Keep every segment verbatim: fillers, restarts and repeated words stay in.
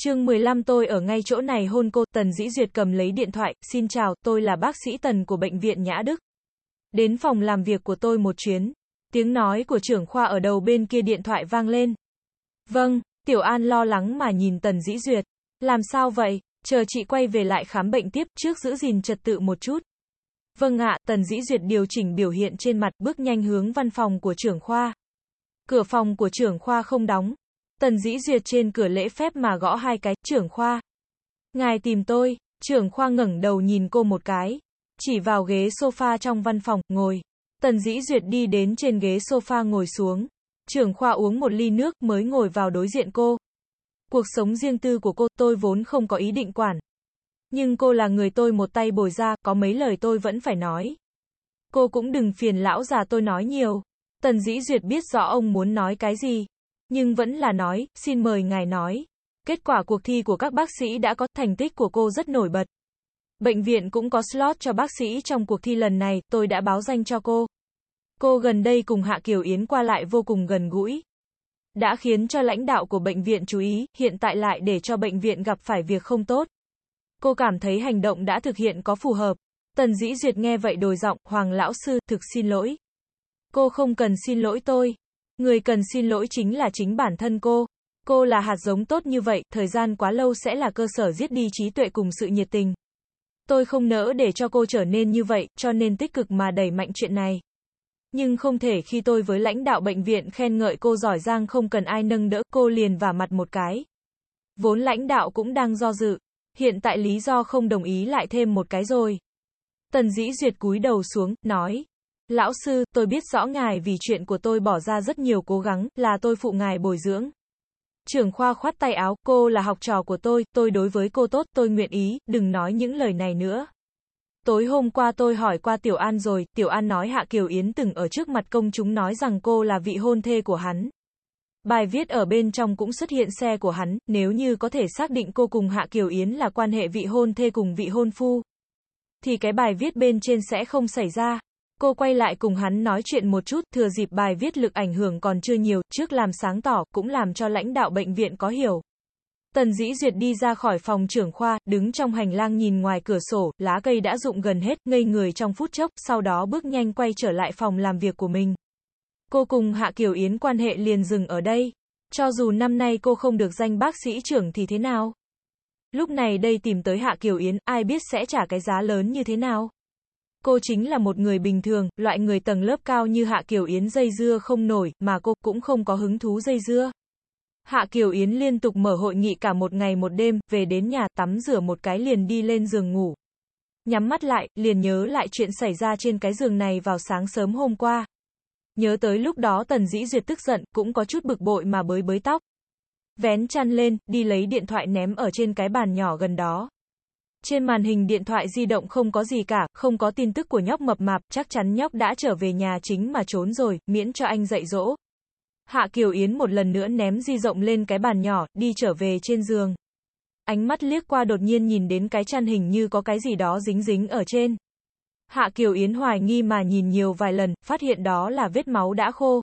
Chương mười lăm tôi ở ngay chỗ này hôn cô. Tần Dĩ Duyệt cầm lấy điện thoại, xin chào, tôi là bác sĩ Tần của bệnh viện Nhã Đức. Đến phòng làm việc của tôi một chuyến. Tiếng nói của trưởng khoa ở đầu bên kia điện thoại vang lên. Vâng, Tiểu An lo lắng mà nhìn Tần Dĩ Duyệt. Làm sao vậy? Chờ chị quay về lại khám bệnh tiếp, trước giữ gìn trật tự một chút. Vâng ạ, Tần Dĩ Duyệt điều chỉnh biểu hiện trên mặt, bước nhanh hướng văn phòng của trưởng khoa. Cửa phòng của trưởng khoa không đóng. Tần Dĩ Duyệt trên cửa lễ phép mà gõ hai cái, trưởng khoa. Ngài tìm tôi, trưởng khoa ngẩng đầu nhìn cô một cái. Chỉ vào ghế sofa trong văn phòng, ngồi. Tần Dĩ Duyệt đi đến trên ghế sofa ngồi xuống. Trưởng khoa uống một ly nước mới ngồi vào đối diện cô. Cuộc sống riêng tư của cô, tôi vốn không có ý định quản. Nhưng cô là người tôi một tay bồi ra, có mấy lời tôi vẫn phải nói. Cô cũng đừng phiền lão già tôi nói nhiều. Tần Dĩ Duyệt biết rõ ông muốn nói cái gì. Nhưng vẫn là nói, xin mời ngài nói. Kết quả cuộc thi của các bác sĩ đã có, thành tích của cô rất nổi bật. Bệnh viện cũng có slot cho bác sĩ trong cuộc thi lần này, tôi đã báo danh cho cô. Cô gần đây cùng Hạ Kiều Yến qua lại vô cùng gần gũi. Đã khiến cho lãnh đạo của bệnh viện chú ý, hiện tại lại để cho bệnh viện gặp phải việc không tốt. Cô cảm thấy hành động đã thực hiện có phù hợp. Tần Dĩ Duyệt nghe vậy đổi giọng, Hoàng lão sư, thực xin lỗi. Cô không cần xin lỗi tôi. Người cần xin lỗi chính là chính bản thân cô. Cô là hạt giống tốt như vậy, thời gian quá lâu sẽ là cơ sở giết đi trí tuệ cùng sự nhiệt tình. Tôi không nỡ để cho cô trở nên như vậy, cho nên tích cực mà đẩy mạnh chuyện này. Nhưng không thể khi tôi với lãnh đạo bệnh viện khen ngợi cô giỏi giang không cần ai nâng đỡ, cô liền vả mặt một cái. Vốn lãnh đạo cũng đang do dự. Hiện tại lý do không đồng ý lại thêm một cái rồi. Tần Dĩ Duyệt cúi đầu xuống, nói. Lão sư, tôi biết rõ ngài vì chuyện của tôi bỏ ra rất nhiều cố gắng, là tôi phụ ngài bồi dưỡng. Trưởng khoa khoát tay áo, cô là học trò của tôi, tôi đối với cô tốt, tôi nguyện ý, đừng nói những lời này nữa. Tối hôm qua tôi hỏi qua Tiểu An rồi, Tiểu An nói Hạ Kiều Yến từng ở trước mặt công chúng nói rằng cô là vị hôn thê của hắn. Bài viết ở bên trong cũng xuất hiện xe của hắn, nếu như có thể xác định cô cùng Hạ Kiều Yến là quan hệ vị hôn thê cùng vị hôn phu, thì cái bài viết bên trên sẽ không xảy ra. Cô quay lại cùng hắn nói chuyện một chút, thừa dịp bài viết lực ảnh hưởng còn chưa nhiều, trước làm sáng tỏ, cũng làm cho lãnh đạo bệnh viện có hiểu. Tần Dĩ Duyệt đi ra khỏi phòng trưởng khoa, đứng trong hành lang nhìn ngoài cửa sổ, lá cây đã rụng gần hết, ngây người trong phút chốc, sau đó bước nhanh quay trở lại phòng làm việc của mình. Cô cùng Hạ Kiều Yến quan hệ liền dừng ở đây. Cho dù năm nay cô không được danh bác sĩ trưởng thì thế nào? Lúc này đây tìm tới Hạ Kiều Yến, ai biết sẽ trả cái giá lớn như thế nào? Cô chính là một người bình thường, loại người tầng lớp cao như Hạ Kiều Yến dây dưa không nổi, mà cô cũng không có hứng thú dây dưa. Hạ Kiều Yến liên tục mở hội nghị cả một ngày một đêm, về đến nhà tắm rửa một cái liền đi lên giường ngủ. Nhắm mắt lại, liền nhớ lại chuyện xảy ra trên cái giường này vào sáng sớm hôm qua. Nhớ tới lúc đó Tần Dĩ Duyệt tức giận, cũng có chút bực bội mà bới bới tóc. Vén chăn lên, đi lấy điện thoại ném ở trên cái bàn nhỏ gần đó. Trên màn hình điện thoại di động không có gì cả, không có tin tức của nhóc mập mạp, chắc chắn nhóc đã trở về nhà chính mà trốn rồi, miễn cho anh dạy dỗ. Hạ Kiều Yến một lần nữa ném di động lên cái bàn nhỏ, đi trở về trên giường. Ánh mắt liếc qua đột nhiên nhìn đến cái chăn hình như có cái gì đó dính dính ở trên. Hạ Kiều Yến hoài nghi mà nhìn nhiều vài lần, phát hiện đó là vết máu đã khô.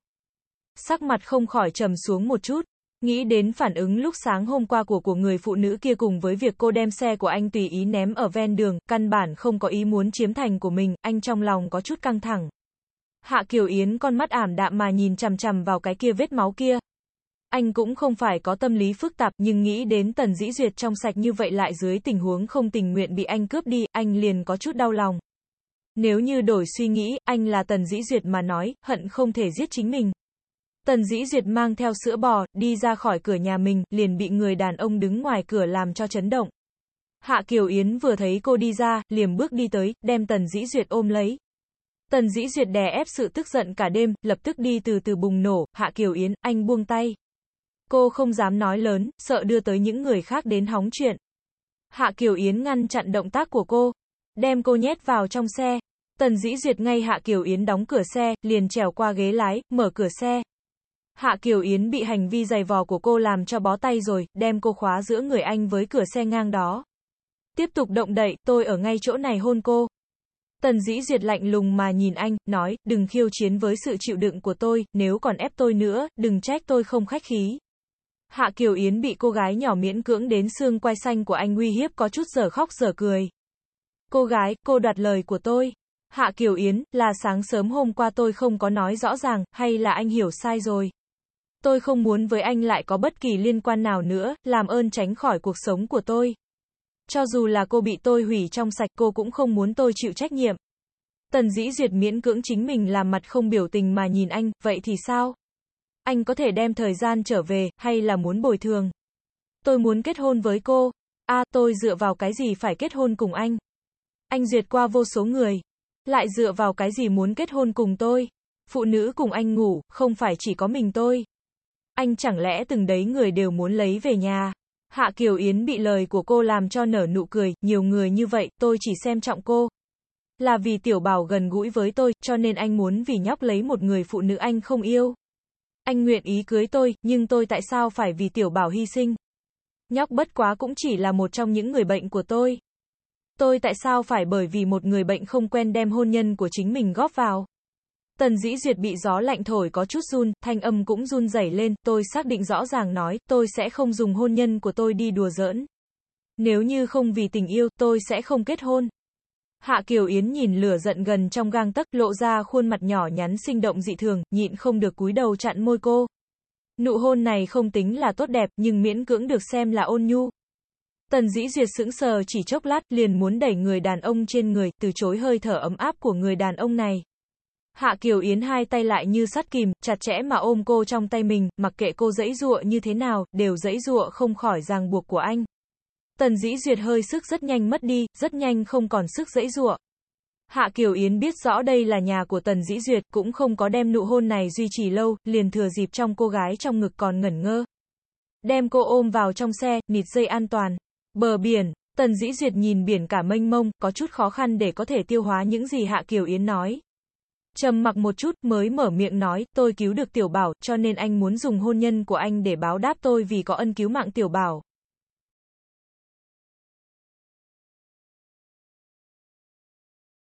Sắc mặt không khỏi trầm xuống một chút. Nghĩ đến phản ứng lúc sáng hôm qua của của người phụ nữ kia cùng với việc cô đem xe của anh tùy ý ném ở ven đường, căn bản không có ý muốn chiếm thành của mình, anh trong lòng có chút căng thẳng. Hạ Kiều Yến con mắt ảm đạm mà nhìn chằm chằm vào cái kia vết máu kia. Anh cũng không phải có tâm lý phức tạp, nhưng nghĩ đến Tần Dĩ Duyệt trong sạch như vậy lại dưới tình huống không tình nguyện bị anh cướp đi, anh liền có chút đau lòng. Nếu như đổi suy nghĩ, anh là Tần Dĩ Duyệt mà nói, hận không thể giết chính mình. Tần Dĩ Duyệt mang theo sữa bò, đi ra khỏi cửa nhà mình, liền bị người đàn ông đứng ngoài cửa làm cho chấn động. Hạ Kiều Yến vừa thấy cô đi ra, liền bước đi tới, đem Tần Dĩ Duyệt ôm lấy. Tần Dĩ Duyệt đè ép sự tức giận cả đêm, lập tức đi từ từ bùng nổ, Hạ Kiều Yến, anh buông tay. Cô không dám nói lớn, sợ đưa tới những người khác đến hóng chuyện. Hạ Kiều Yến ngăn chặn động tác của cô, đem cô nhét vào trong xe. Tần Dĩ Duyệt ngay Hạ Kiều Yến đóng cửa xe, liền trèo qua ghế lái, mở cửa xe. Hạ Kiều Yến bị hành vi giày vò của cô làm cho bó tay rồi, đem cô khóa giữa người anh với cửa xe ngang đó. Tiếp tục động đậy, tôi ở ngay chỗ này hôn cô. Tần Dĩ Duyệt lạnh lùng mà nhìn anh, nói, đừng khiêu chiến với sự chịu đựng của tôi, nếu còn ép tôi nữa, đừng trách tôi không khách khí. Hạ Kiều Yến bị cô gái nhỏ miễn cưỡng đến xương quai xanh của anh uy hiếp có chút dở khóc dở cười. Cô gái, cô đoạt lời của tôi. Hạ Kiều Yến, là sáng sớm hôm qua tôi không có nói rõ ràng, hay là anh hiểu sai rồi? Tôi không muốn với anh lại có bất kỳ liên quan nào nữa, làm ơn tránh khỏi cuộc sống của tôi. Cho dù là cô bị tôi hủy trong sạch, cô cũng không muốn tôi chịu trách nhiệm. Tần Dĩ Duyệt miễn cưỡng chính mình làm mặt không biểu tình mà nhìn anh, vậy thì sao? Anh có thể đem thời gian trở về, hay là muốn bồi thường? Tôi muốn kết hôn với cô. A, à, tôi dựa vào cái gì phải kết hôn cùng anh? Anh duyệt qua vô số người. Lại dựa vào cái gì muốn kết hôn cùng tôi? Phụ nữ cùng anh ngủ, không phải chỉ có mình tôi. Anh chẳng lẽ từng đấy người đều muốn lấy về nhà? Hạ Kiều Yến bị lời của cô làm cho nở nụ cười, nhiều người như vậy, tôi chỉ xem trọng cô. Là vì Tiểu Bảo gần gũi với tôi, cho nên anh muốn vì nhóc lấy một người phụ nữ anh không yêu. Anh nguyện ý cưới tôi, nhưng tôi tại sao phải vì Tiểu Bảo hy sinh? Nhóc bất quá cũng chỉ là một trong những người bệnh của tôi. Tôi tại sao phải bởi vì một người bệnh không quen đem hôn nhân của chính mình góp vào? Tần Dĩ Duyệt bị gió lạnh thổi có chút run, thanh âm cũng run rẩy lên, tôi xác định rõ ràng nói, tôi sẽ không dùng hôn nhân của tôi đi đùa giỡn. Nếu như không vì tình yêu, tôi sẽ không kết hôn. Hạ Kiều Yến nhìn lửa giận gần trong gang tấc, lộ ra khuôn mặt nhỏ nhắn sinh động dị thường, nhịn không được cúi đầu chặn môi cô. Nụ hôn này không tính là tốt đẹp, nhưng miễn cưỡng được xem là ôn nhu. Tần Dĩ Duyệt sững sờ chỉ chốc lát, liền muốn đẩy người đàn ông trên người, từ chối hơi thở ấm áp của người đàn ông này. Hạ Kiều Yến hai tay lại như sắt kìm, chặt chẽ mà ôm cô trong tay mình, mặc kệ cô giãy giụa như thế nào, đều giãy giụa không khỏi ràng buộc của anh. Tần Dĩ Duyệt hơi sức rất nhanh mất đi, rất nhanh không còn sức giãy giụa. Hạ Kiều Yến biết rõ đây là nhà của Tần Dĩ Duyệt, cũng không có đem nụ hôn này duy trì lâu, liền thừa dịp trong cô gái trong ngực còn ngẩn ngơ. Đem cô ôm vào trong xe, nịt dây an toàn. Bờ biển, Tần Dĩ Duyệt nhìn biển cả mênh mông, có chút khó khăn để có thể tiêu hóa những gì Hạ Kiều Yến nói. Trầm mặc một chút, mới mở miệng nói, tôi cứu được Tiểu Bảo, cho nên anh muốn dùng hôn nhân của anh để báo đáp tôi vì có ân cứu mạng Tiểu Bảo.